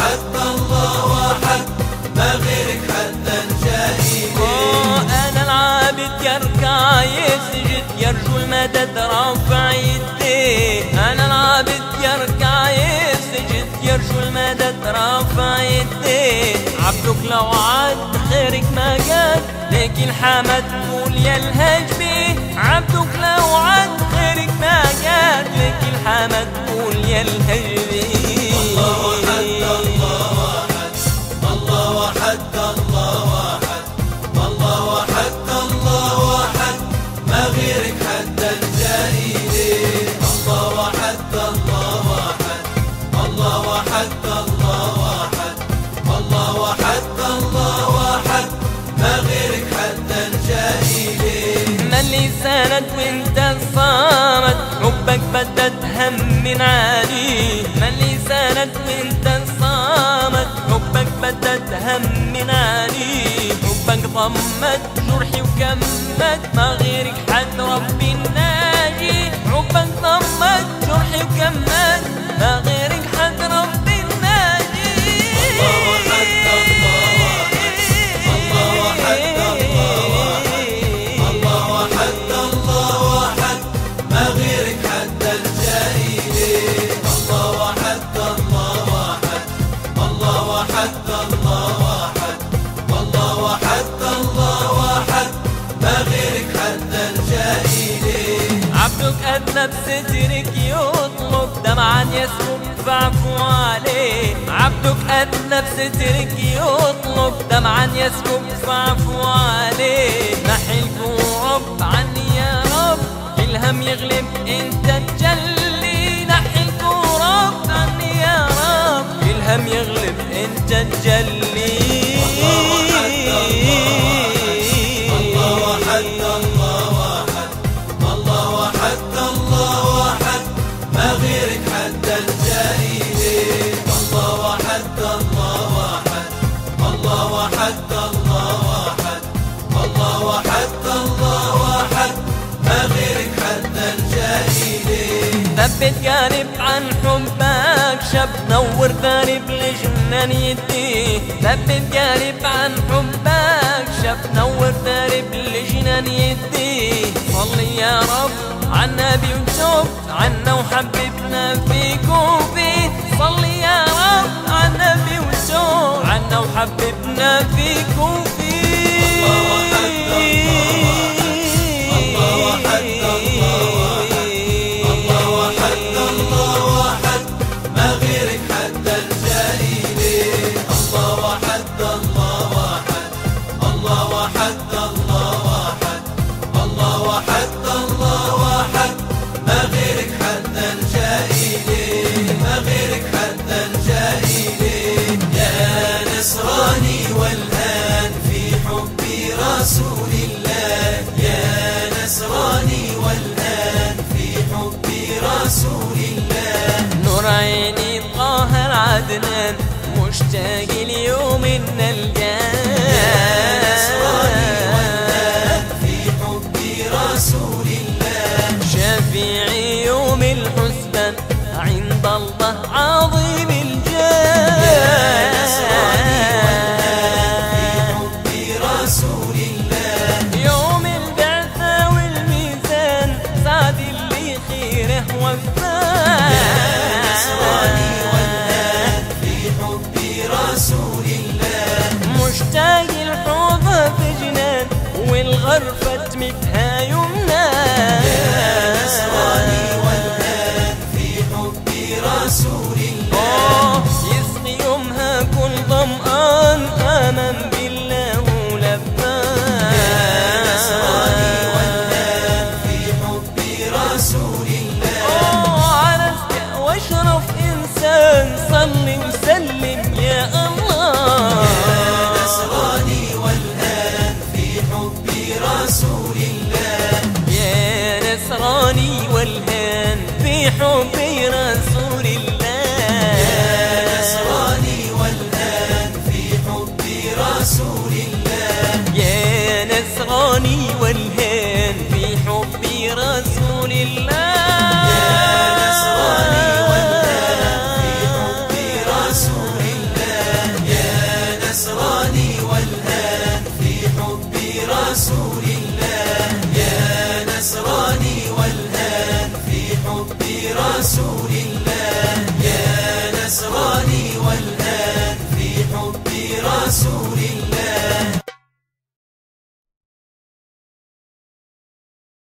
وحد الله واحد ما غيرك حتى نجاهي. أنا العابد يركع يسجد يرجو المدد رافع يديه. أنا العابد يركع يسجد يرجو المدد رافع يديه. عبدك لو عاد خيرك ما جاد لك الحمد قول يلهج بيه. عبدك لو عاد خيرك ما جاد لك الحمد قول يلهج بيه. الله واحد الله واحد الله واحد الله واحد الله واحد ما غيرك حتى نجاهي ليه. الله واحد الله واحد الله واحد الله واحد الله واحد الله واحد ما غيرك حتى نجاهي ليه. ما اللي ساند وانت صارت حبك بدت هم من عالي. ما اللي ساند وانت صامت حبك بدت هم من عالي. حبك ضمت جرحي وكمت ما غيرك حد ربي الناجي. حبك ضمت جرحي وكمت ما غيرك حد ربي الناجي. الله واحد الله واحد الله واحد الله واحد ما غيرك حتى نجاهي ليه. الله واحد الله واحد الله واحد الله واحد الله واحد الله واحد ما غيرك حتى نجاهي ليه. عبدك أذنب سترك يطلب دمعا يسكب فاعفو عليه. عبدك أذنب سترك يطلب دمعا يسكب فاعفو عليه. نحلك رب عني يا رب الهم يغلب انت تجلي. نحلك رب عني يا رب الهم يغلب انت تجلي. الله واحد الله واحد الله واحد الله واحد ما غيرك حتى نجاهي ليه. الله واحد الله واحد الله واحد الله واحد الله واحد الله واحد ما غيرك حتى نجاهي ليه. ثبت قارب عن حبك شب نور قارب لجنان يديه. ثبت قارب عن حبك شب نور قارب لجنان يديه. صلي يا رب عالنبي وتوب عنا وحببنا فيك وفيه. صلي يا رب عالنبي وتوب عنا وحببنا فيك وفيه. الله واحد الله واحد الله واحد الله واحد ما غيرك حتى نجاهي ليه. الله واحد الله واحد الله واحد الله واحد الله واحد الله واحد ما غيرك حتى نجاهي ليه. ما غيرك حتى نجاهي ليه. يا نصراني والآن في حب رسول الله. يا نصراني والآن في حب رسول الله. نور عيني طاهر عدنان مشتاق اليوم نلقاه.